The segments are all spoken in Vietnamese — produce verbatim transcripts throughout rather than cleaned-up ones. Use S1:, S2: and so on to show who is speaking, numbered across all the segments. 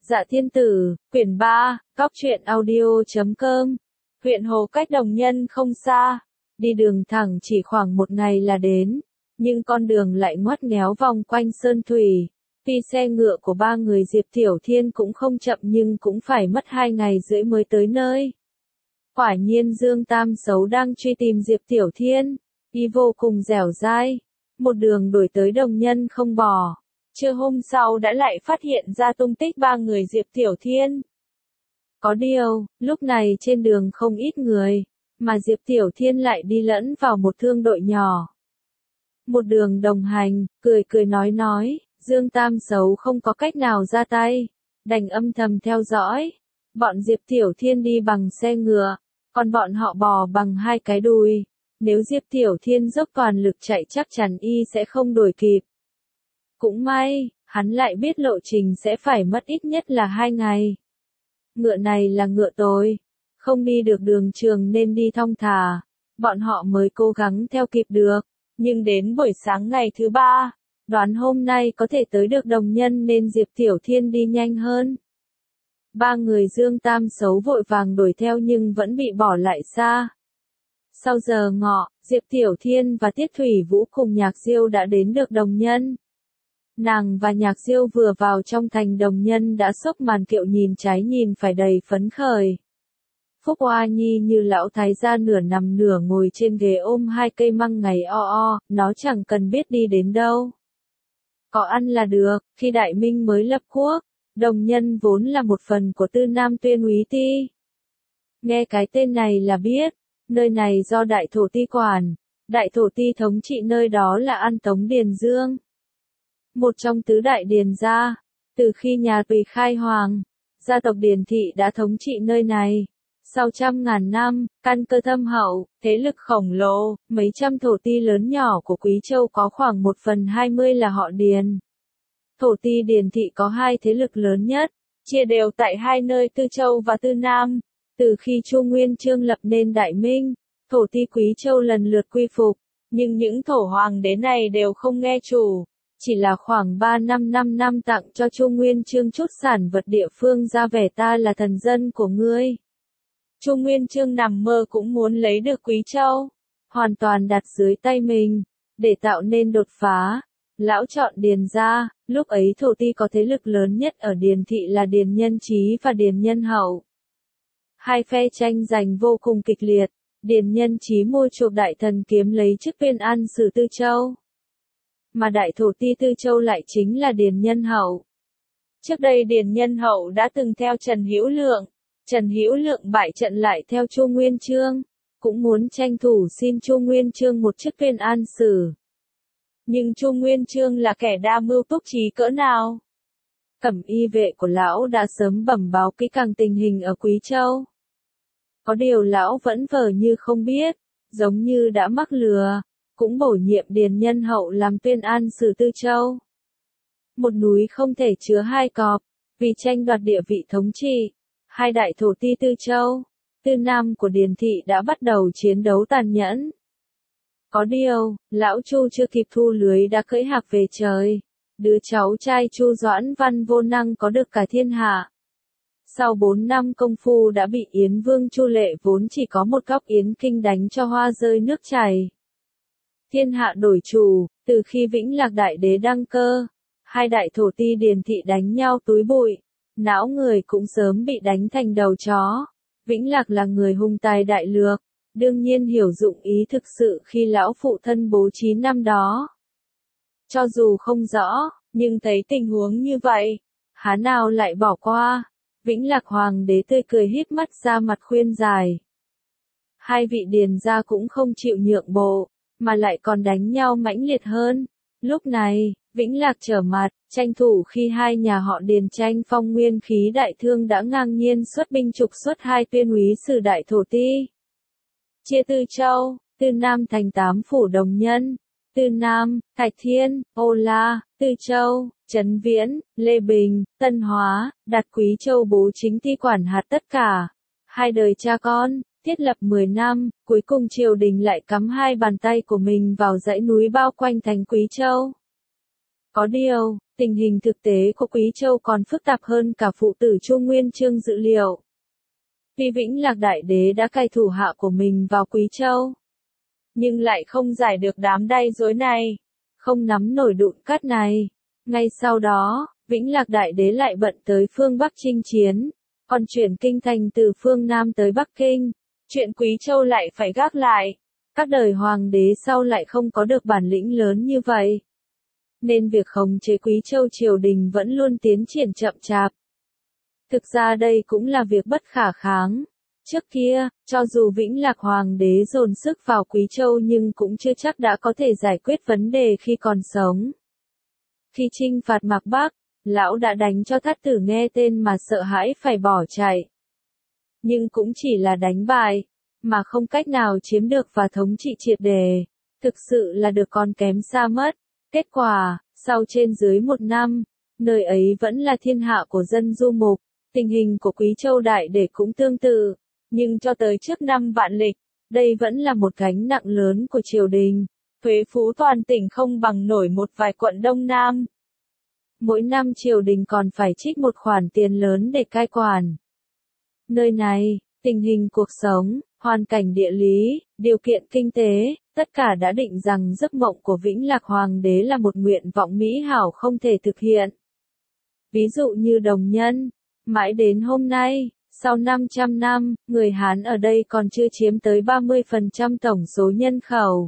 S1: Dạ Thiên Tử, quyển ba, Cóc truyện audio chấm com. Huyện Hồ cách Đồng Nhân không xa, đi đường thẳng chỉ khoảng một ngày là đến, nhưng con đường lại ngoắt ngoéo vòng quanh sơn thủy. Tuy xe ngựa của ba người Diệp Tiểu Thiên cũng không chậm nhưng cũng phải mất hai ngày rưỡi mới tới nơi. Quả nhiên Dương Tam Xấu đang truy tìm Diệp Tiểu Thiên, đi vô cùng dẻo dai, một đường đuổi tới Đồng Nhân không bỏ. Trưa hôm sau đã lại phát hiện ra tung tích ba người Diệp Tiểu Thiên. Có điều, lúc này trên đường không ít người, mà Diệp Tiểu Thiên lại đi lẫn vào một thương đội nhỏ. Một đường đồng hành, cười cười nói nói, Dương Tam Xấu không có cách nào ra tay, đành âm thầm theo dõi. Bọn Diệp Tiểu Thiên đi bằng xe ngựa, còn bọn họ bò bằng hai cái đùi. Nếu Diệp Tiểu Thiên dốc toàn lực chạy chắc chắn y sẽ không đuổi kịp. Cũng may, hắn lại biết lộ trình sẽ phải mất ít nhất là hai ngày. Ngựa này là ngựa tôi, không đi được đường trường nên đi thong thả, bọn họ mới cố gắng theo kịp được, nhưng đến buổi sáng ngày thứ ba, đoán hôm nay có thể tới được Đồng Nhân nên Diệp Tiểu Thiên đi nhanh hơn. Ba người Dương Tam Xấu vội vàng đuổi theo nhưng vẫn bị bỏ lại xa. Sau giờ ngọ, Diệp Tiểu Thiên và Tiết Thủy Vũ cùng Nhạc Diêu đã đến được Đồng Nhân. Nàng và Nhạc Diêu vừa vào trong thành Đồng Nhân đã xốc màn kiệu nhìn trái nhìn phải đầy phấn khởi. Phúc Hoa Nhi như lão thái gia nửa nằm nửa ngồi trên ghế ôm hai cây măng ngày o o, nó chẳng cần biết đi đến đâu. Có ăn là được, khi Đại Minh mới lập quốc, Đồng Nhân vốn là một phần của Tư Nam Tuyên Úy Ti. Nghe cái tên này là biết, nơi này do Đại Thổ Ti quản, Đại Thổ Ti thống trị nơi đó là An Tống Điền Dương. Một trong tứ đại điền gia, từ khi nhà Tùy khai hoàng, gia tộc Điền Thị đã thống trị nơi này. Sau trăm ngàn năm, căn cơ thâm hậu, thế lực khổng lồ, mấy trăm thổ ti lớn nhỏ của Quý Châu có khoảng một phần hai mươi là họ Điền. Thổ ti Điền Thị có hai thế lực lớn nhất, chia đều tại hai nơi Tư Châu và Tư Nam. Từ khi Chu Nguyên Chương lập nên Đại Minh, thổ ti Quý Châu lần lượt quy phục, nhưng những thổ hoàng đế này đều không nghe chủ. Chỉ là khoảng ba năm năm năm tặng cho Chu Nguyên Chương chút sản vật địa phương ra vẻ ta là thần dân của ngươi. Chu Nguyên Chương nằm mơ cũng muốn lấy được Quý Châu, hoàn toàn đặt dưới tay mình, để tạo nên đột phá. Lão chọn Điền gia, lúc ấy thổ ti có thế lực lớn nhất ở Điền Thị là Điền Nhân Chí và Điền Nhân Hậu. Hai phe tranh giành vô cùng kịch liệt, Điền Nhân Chí mua chuộc đại thần kiếm lấy chức Viên An Sử Tư Châu. Mà đại thổ ti Tư Châu lại chính là Điền Nhân Hậu. Trước đây Điền Nhân Hậu đã từng theo Trần Hữu Lượng, Trần Hữu Lượng bại trận lại theo Chu Nguyên Chương, cũng muốn tranh thủ xin Chu Nguyên Chương một chức Viên An Sử. Nhưng Chu Nguyên Chương là kẻ đa mưu túc trí cỡ nào? Cẩm y vệ của lão đã sớm bẩm báo kỹ càng tình hình ở Quý Châu. Có điều lão vẫn vờ như không biết, giống như đã mắc lừa. Cũng bổ nhiệm Điền Nhân Hậu làm Viên An Sử Tư Châu. Một núi không thể chứa hai cọp, vì tranh đoạt địa vị thống trị, hai đại thổ ti Tư Châu, Tư Nam của Điền Thị đã bắt đầu chiến đấu tàn nhẫn. Có điều, lão Chu chưa kịp thu lưới đã cưỡi hạc về trời, đứa cháu trai Chu Doãn Văn vô năng có được cả thiên hạ. Sau bốn năm công phu đã bị Yến Vương Chu Lệ vốn chỉ có một góc Yến Kinh đánh cho hoa rơi nước chảy. Thiên hạ đổi chủ, từ khi Vĩnh Lạc Đại Đế đăng cơ, hai đại thổ ti Điền Thị đánh nhau túi bụi, não người cũng sớm bị đánh thành đầu chó. Vĩnh Lạc là người hùng tài đại lược, đương nhiên hiểu dụng ý thực sự khi lão phụ thân bố trí năm đó. Cho dù không rõ, nhưng thấy tình huống như vậy, há nào lại bỏ qua. Vĩnh Lạc Hoàng đế tươi cười híp mắt ra mặt khuyên giải. Hai vị điền gia cũng không chịu nhượng bộ, mà lại còn đánh nhau mãnh liệt hơn. Lúc này, Vĩnh Lạc trở mặt, tranh thủ khi hai nhà họ Điền tranh phong nguyên khí đại thương đã ngang nhiên xuất binh trục xuất hai tuyên úy sử đại thổ ti. Chia Tư Châu, Tư Nam thành tám phủ Đồng Nhân, Tư Nam, Thạch Thiên, Ô La, Tư Châu, Trấn Viễn, Lê Bình, Tân Hóa, đặt Quý Châu bố chính ti quản hạt tất cả. Hai đời cha con, thiết lập mười năm, cuối cùng triều đình lại cắm hai bàn tay của mình vào dãy núi bao quanh thành Quý Châu. Có điều, tình hình thực tế của Quý Châu còn phức tạp hơn cả phụ tử Chu Nguyên Chương dự liệu. Tuy Vĩnh Lạc Đại Đế đã cai thủ hạ của mình vào Quý Châu, nhưng lại không giải được đám đay rối này, không nắm nổi đụn cát này. Ngay sau đó, Vĩnh Lạc Đại Đế lại bận tới phương Bắc chinh chiến, còn chuyển kinh thành từ phương Nam tới Bắc Kinh, chuyện Quý Châu lại phải gác lại. Các đời hoàng đế sau lại không có được bản lĩnh lớn như vậy, nên việc khống chế Quý Châu triều đình vẫn luôn tiến triển chậm chạp. Thực ra đây cũng là việc bất khả kháng. Trước kia, cho dù Vĩnh Lạc Hoàng đế dồn sức vào Quý Châu nhưng cũng chưa chắc đã có thể giải quyết vấn đề khi còn sống. Khi chinh phạt Mạc Bắc, lão đã đánh cho Thát Tử nghe tên mà sợ hãi phải bỏ chạy. Nhưng cũng chỉ là đánh bại, mà không cách nào chiếm được và thống trị triệt đề. Thực sự là được còn kém xa mất. Kết quả, sau trên dưới một năm, nơi ấy vẫn là thiên hạ của dân du mục. Tình hình của Quý Châu Đại Để cũng tương tự, nhưng cho tới trước năm vạn lịch, đây vẫn là một gánh nặng lớn của triều đình. Thuế phú toàn tỉnh không bằng nổi một vài quận Đông Nam. Mỗi năm triều đình còn phải trích một khoản tiền lớn để cai quản. Nơi này, tình hình cuộc sống, hoàn cảnh địa lý, điều kiện kinh tế, tất cả đã định rằng giấc mộng của Vĩnh Lạc Hoàng đế là một nguyện vọng mỹ hảo không thể thực hiện. Ví dụ như Đồng Nhân, mãi đến hôm nay, sau năm trăm năm, người Hán ở đây còn chưa chiếm tới ba mươi phần trăm tổng số nhân khẩu.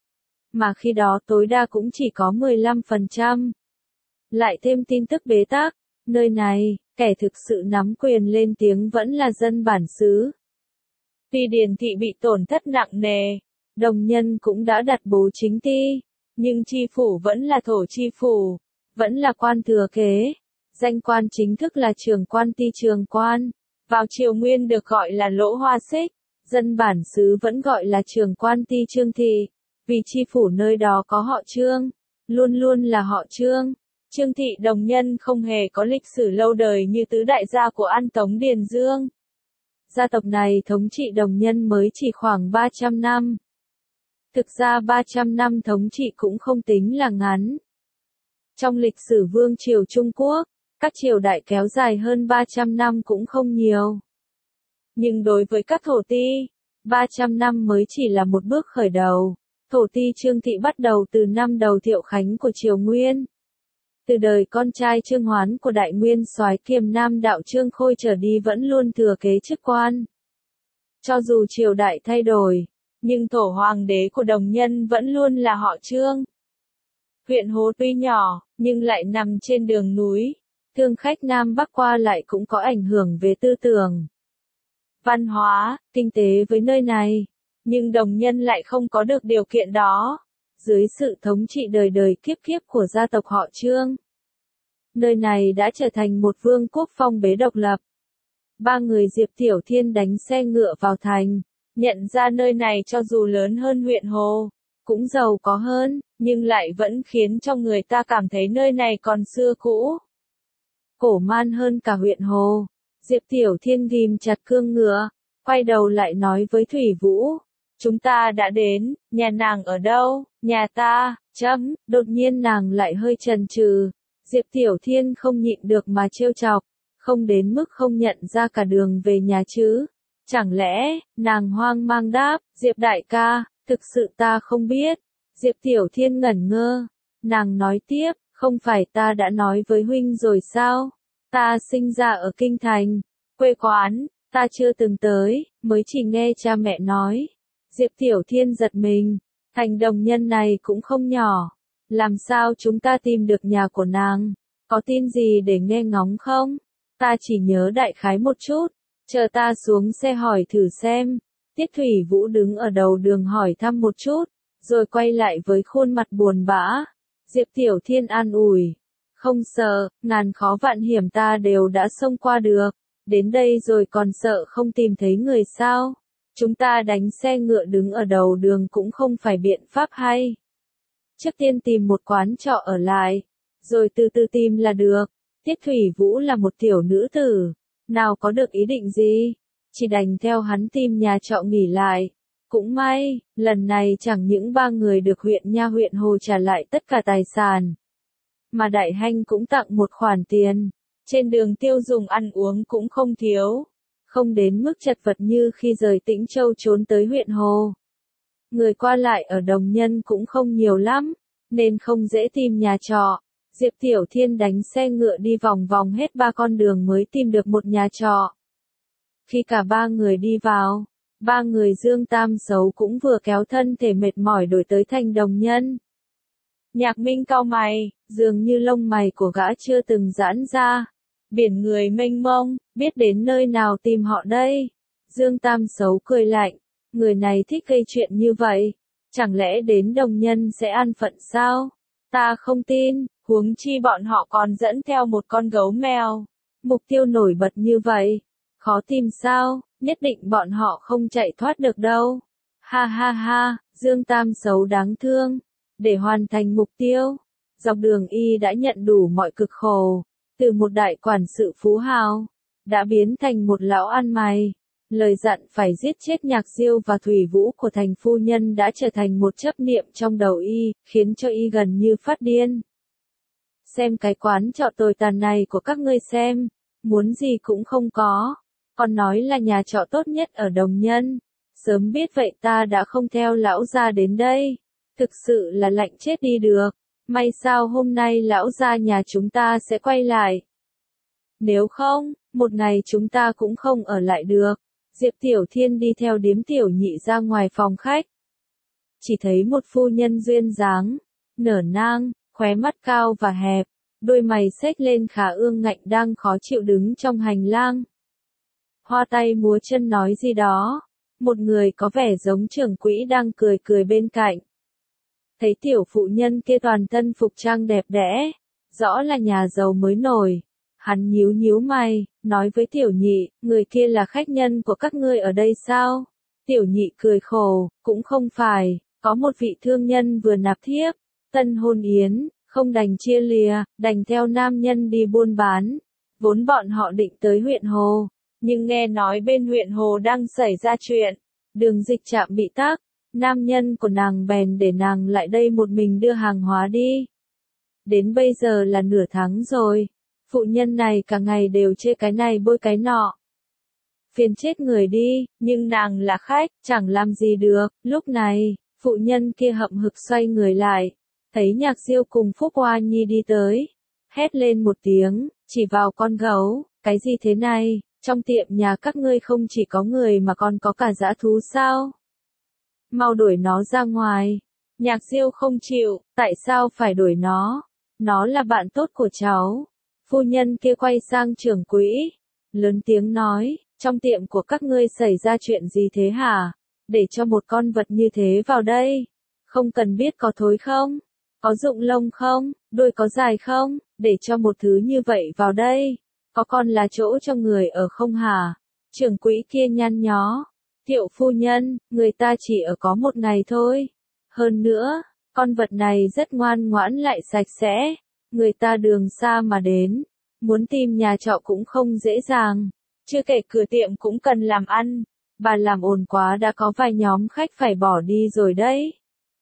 S1: Mà khi đó tối đa cũng chỉ có mười lăm phần trăm. Lại thêm tin tức bế tắc, nơi này, kẻ thực sự nắm quyền lên tiếng vẫn là dân bản xứ. Tuy Điền thị bị tổn thất nặng nề, Đồng Nhân cũng đã đặt bố chính ty, nhưng chi phủ vẫn là thổ chi phủ, vẫn là quan thừa kế. Danh quan chính thức là trường quan ty trường quan, vào triều Nguyên được gọi là Lỗ Hoa Xích, dân bản xứ vẫn gọi là trường quan ty Trương thị, vì chi phủ nơi đó có họ Trương, luôn luôn là họ Trương. Trương thị Đồng Nhân không hề có lịch sử lâu đời như tứ đại gia của An Tống Điền Dương. Gia tộc này thống trị Đồng Nhân mới chỉ khoảng ba trăm năm. Thực ra ba trăm năm thống trị cũng không tính là ngắn. Trong lịch sử vương triều Trung Quốc, các triều đại kéo dài hơn ba trăm năm cũng không nhiều. Nhưng đối với các thổ ti, ba trăm năm mới chỉ là một bước khởi đầu. Thổ ti Trương thị bắt đầu từ năm đầu Thiệu Khánh của triều Nguyên. Từ đời con trai Trương Hoán của Đại Nguyên soái Kiềm Nam đạo Trương Khôi trở đi vẫn luôn thừa kế chức quan. Cho dù triều đại thay đổi, nhưng thổ hoàng đế của Đồng Nhân vẫn luôn là họ Trương. Huyện Hồ tuy nhỏ, nhưng lại nằm trên đường núi. Thương khách Nam Bắc qua lại cũng có ảnh hưởng về tư tưởng, văn hóa, kinh tế với nơi này. Nhưng Đồng Nhân lại không có được điều kiện đó. Dưới sự thống trị đời đời kiếp kiếp của gia tộc họ Trương, nơi này đã trở thành một vương quốc phong bế độc lập. Ba người Diệp Tiểu Thiên đánh xe ngựa vào thành, nhận ra nơi này cho dù lớn hơn huyện Hồ, cũng giàu có hơn, nhưng lại vẫn khiến cho người ta cảm thấy nơi này còn xưa cũ, cổ man hơn cả huyện Hồ. Diệp Tiểu Thiên ghim chặt cương ngựa, quay đầu lại nói với Thủy Vũ, chúng ta đã đến, nhà nàng ở đâu? Nhà ta, chấm, đột nhiên nàng lại hơi chần chừ. Diệp Tiểu Thiên không nhịn được mà trêu chọc, không đến mức không nhận ra cả đường về nhà chứ. Chẳng lẽ, nàng hoang mang đáp, Diệp đại ca, thực sự ta không biết. Diệp Tiểu Thiên ngẩn ngơ, nàng nói tiếp, không phải ta đã nói với huynh rồi sao? Ta sinh ra ở Kinh Thành, quê quán, ta chưa từng tới, mới chỉ nghe cha mẹ nói. Diệp Tiểu Thiên giật mình, thành Đồng Nhân này cũng không nhỏ. Làm sao chúng ta tìm được nhà của nàng? Có tin gì để nghe ngóng không? Ta chỉ nhớ đại khái một chút, chờ ta xuống xe hỏi thử xem. Tiết Thủy Vũ đứng ở đầu đường hỏi thăm một chút, rồi quay lại với khuôn mặt buồn bã. Diệp Tiểu Thiên an ủi, không sợ, ngàn khó vạn hiểm ta đều đã xông qua được, đến đây rồi còn sợ không tìm thấy người sao? Chúng ta đánh xe ngựa đứng ở đầu đường cũng không phải biện pháp hay. Trước tiên tìm một quán trọ ở lại, rồi từ từ tìm là được. Tiết Thủy Vũ là một tiểu nữ tử, nào có được ý định gì, chỉ đành theo hắn tìm nhà trọ nghỉ lại. Cũng may, lần này chẳng những ba người được huyện Nha huyện Hồ trả lại tất cả tài sản, mà Đại Hanh cũng tặng một khoản tiền. Trên đường tiêu dùng ăn uống cũng không thiếu, không đến mức chật vật như khi rời Tĩnh Châu trốn tới huyện Hồ. Người qua lại ở Đồng Nhân cũng không nhiều lắm, nên không dễ tìm nhà trọ. Diệp Tiểu Thiên đánh xe ngựa đi vòng vòng hết ba con đường mới tìm được một nhà trọ. Khi cả ba người đi vào, ba người Dương Tam Xấu cũng vừa kéo thân thể mệt mỏi đổi tới thành Đồng Nhân. Nhạc Minh cau mày, dường như lông mày của gã chưa từng giãn ra. Biển người mênh mông, biết đến nơi nào tìm họ đây? Dương Tam Xấu cười lạnh, người này thích gây chuyện như vậy, chẳng lẽ đến Đồng Nhân sẽ an phận sao? Ta không tin, huống chi bọn họ còn dẫn theo một con gấu mèo. Mục tiêu nổi bật như vậy, khó tìm sao, nhất định bọn họ không chạy thoát được đâu. Ha ha ha, Dương Tam Xấu đáng thương. Để hoàn thành mục tiêu, dọc đường y đã nhận đủ mọi cực khổ, từ một đại quản sự phú hào, đã biến thành một lão ăn mày. Lời dặn phải giết chết Nhạc Diêu và Thủy Vũ của thành phu nhân đã trở thành một chấp niệm trong đầu y, khiến cho y gần như phát điên. Xem cái quán trọ tồi tàn này của các ngươi xem, muốn gì cũng không có, còn nói là nhà trọ tốt nhất ở Đồng Nhân. Sớm biết vậy ta đã không theo lão gia đến đây. Thực sự là lạnh chết đi được, may sao hôm nay lão gia nhà chúng ta sẽ quay lại. Nếu không, một ngày chúng ta cũng không ở lại được. Diệp Tiểu Thiên đi theo Điếm Tiểu Nhị ra ngoài phòng khách. Chỉ thấy một phu nhân duyên dáng, nở nang, khóe mắt cao và hẹp, đôi mày xếch lên khá ương ngạnh đang khó chịu đứng trong hành lang. Hoa tay múa chân nói gì đó, một người có vẻ giống trưởng quỹ đang cười cười bên cạnh. Thấy tiểu phụ nhân kia toàn thân phục trang đẹp đẽ, rõ là nhà giàu mới nổi. Hắn nhíu nhíu mày, nói với Tiểu Nhị, người kia là khách nhân của các ngươi ở đây sao? Tiểu Nhị cười khổ, cũng không phải, có một vị thương nhân vừa nạp thiếp, tân hôn yến, không đành chia lìa, đành theo nam nhân đi buôn bán. Vốn bọn họ định tới huyện Hồ, nhưng nghe nói bên huyện Hồ đang xảy ra chuyện, đường dịch trạm bị tắc. Nam nhân của nàng bèn để nàng lại đây một mình đưa hàng hóa đi. Đến bây giờ là nửa tháng rồi, phụ nhân này cả ngày đều chê cái này bôi cái nọ. Phiền chết người đi, nhưng nàng là khách, chẳng làm gì được. Lúc này, phụ nhân kia hậm hực xoay người lại, thấy Nhạc Diêu cùng Phúc Hoa Nhi đi tới, hét lên một tiếng, chỉ vào con gấu, cái gì thế này, trong tiệm nhà các ngươi không chỉ có người mà còn có cả dã thú sao? Mau đuổi nó ra ngoài. Nhạc Diêu không chịu, tại sao phải đuổi nó? Nó là bạn tốt của cháu. Phu nhân kia quay sang trưởng quỹ, lớn tiếng nói, trong tiệm của các ngươi xảy ra chuyện gì thế hả? Để cho một con vật như thế vào đây. Không cần biết có thối không? Có rụng lông không? Đuôi có dài không? Để cho một thứ như vậy vào đây. Có còn là chỗ cho người ở không hả? Trưởng quỹ kia nhăn nhó. Tiểu phu nhân, người ta chỉ ở có một ngày thôi. Hơn nữa, con vật này rất ngoan ngoãn lại sạch sẽ. Người ta đường xa mà đến, muốn tìm nhà trọ cũng không dễ dàng. Chưa kể cửa tiệm cũng cần làm ăn. Bà làm ồn quá đã có vài nhóm khách phải bỏ đi rồi đấy.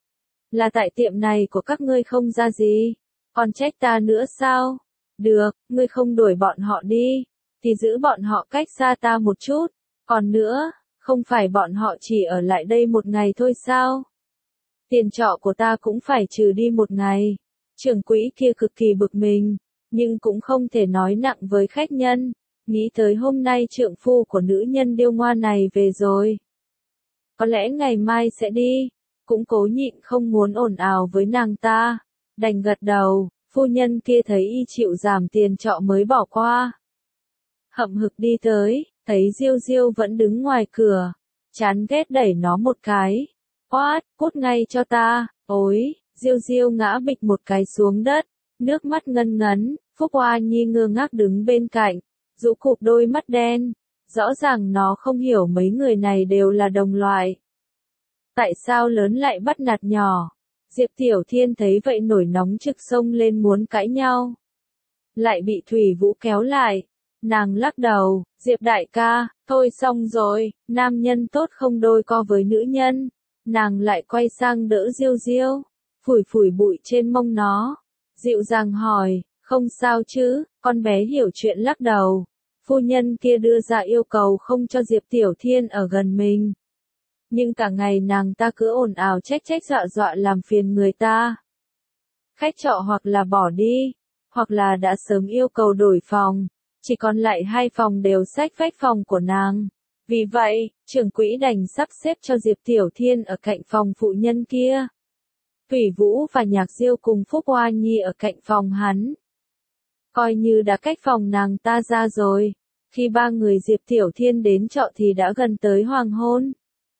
S1: Là tại tiệm này của các ngươi không ra gì, còn trách ta nữa sao? Được, ngươi không đuổi bọn họ đi, thì giữ bọn họ cách xa ta một chút. Còn nữa, không phải bọn họ chỉ ở lại đây một ngày thôi sao? Tiền trọ của ta cũng phải trừ đi một ngày. Trưởng quỹ kia cực kỳ bực mình, nhưng cũng không thể nói nặng với khách nhân. Nghĩ tới hôm nay trượng phu của nữ nhân điêu ngoa này về rồi. Có lẽ ngày mai sẽ đi, cũng cố nhịn không muốn ồn ào với nàng ta. Đành gật đầu, phu nhân kia thấy y chịu giảm tiền trọ mới bỏ qua. Hậm hực đi tới, thấy Diêu Diêu vẫn đứng ngoài cửa, chán ghét đẩy nó một cái. Quát, cút ngay cho ta, ối, Diêu Diêu ngã bịch một cái xuống đất, nước mắt ngân ngấn, Phúc Hoa Nhi ngơ ngác đứng bên cạnh, rũ cụp đôi mắt đen, rõ ràng nó không hiểu mấy người này đều là đồng loại. Tại sao lớn lại bắt nạt nhỏ? Diệp Tiểu Thiên thấy vậy nổi nóng trực sông lên muốn cãi nhau. Lại bị Thủy Vũ kéo lại. Nàng lắc đầu, Diệp đại ca, thôi xong rồi, nam nhân tốt không đôi co với nữ nhân. Nàng lại quay sang đỡ Diêu Diêu, phủi phủi bụi trên mông nó. dịu dàng hỏi, không sao chứ, con bé hiểu chuyện lắc đầu. Phu nhân kia đưa ra yêu cầu không cho Diệp Tiểu Thiên ở gần mình. Nhưng cả ngày nàng ta cứ ồn ào trách trách dọa dọa làm phiền người ta. Khách trọ hoặc là bỏ đi, hoặc là đã sớm yêu cầu đổi phòng, chỉ còn lại hai phòng đều xách vách phòng của nàng. Vì vậy, trưởng quỹ đành sắp xếp cho Diệp Tiểu Thiên ở cạnh phòng phụ nhân kia. Thủy Vũ và Nhạc Diêu cùng Phúc Hoa Nhi ở cạnh phòng hắn. Coi như đã cách phòng nàng ta ra rồi, khi ba người Diệp Tiểu Thiên đến trọ thì đã gần tới hoàng hôn.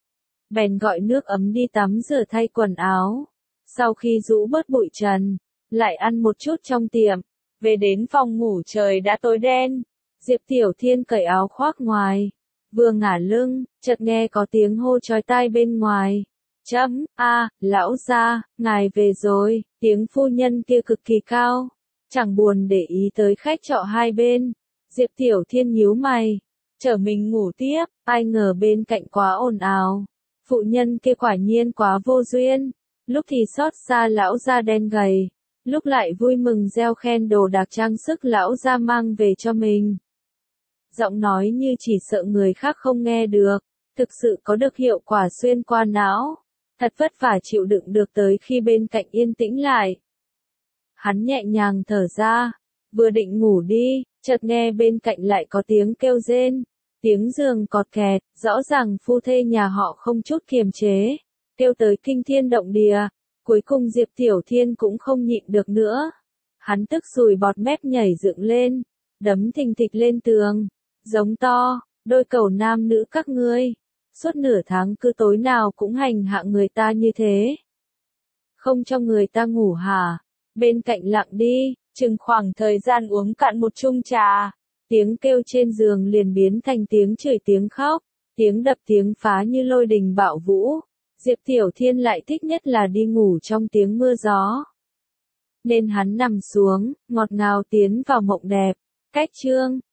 S1: Bèn gọi nước ấm đi tắm rửa thay quần áo. Sau khi rũ bớt bụi trần, lại ăn một chút trong tiệm. Về đến phòng ngủ trời đã tối đen. Diệp Tiểu Thiên cởi áo khoác ngoài. Vừa ngả lưng, chợt nghe có tiếng hô chói tai bên ngoài. Chấm, a, lão gia, ngài về rồi. Tiếng phu nhân kia cực kỳ cao. Chẳng buồn để ý tới khách trọ hai bên. Diệp Tiểu Thiên nhíu mày. Chở mình ngủ tiếp, ai ngờ bên cạnh quá ồn ào. Phụ nhân kia quả nhiên quá vô duyên. Lúc thì xót xa lão gia đen gầy, lúc lại vui mừng reo khen đồ đạc trang sức lão gia mang về cho mình. Giọng nói như chỉ sợ người khác không nghe được, thực sự có được hiệu quả xuyên qua não. Thật vất vả chịu đựng được tới khi bên cạnh yên tĩnh lại. Hắn nhẹ nhàng thở ra, vừa định ngủ đi, chợt nghe bên cạnh lại có tiếng kêu rên, tiếng giường cọt kẹt, rõ ràng phu thê nhà họ không chút kiềm chế, kêu tới kinh thiên động địa. Cuối cùng Diệp Tiểu Thiên cũng không nhịn được nữa. Hắn tức sùi bọt mép nhảy dựng lên, đấm thình thịch lên tường, giống to, đôi cẩu nam nữ các ngươi, suốt nửa tháng cứ tối nào cũng hành hạ người ta như thế. Không cho người ta ngủ hả? Bên cạnh lặng đi, chừng khoảng thời gian uống cạn một chung trà, tiếng kêu trên giường liền biến thành tiếng chửi tiếng khóc, tiếng đập tiếng phá như lôi đình bạo vũ. Diệp Tiểu Thiên lại thích nhất là đi ngủ trong tiếng mưa gió. Nên hắn nằm xuống, ngọt ngào tiến vào mộng đẹp. Cách chương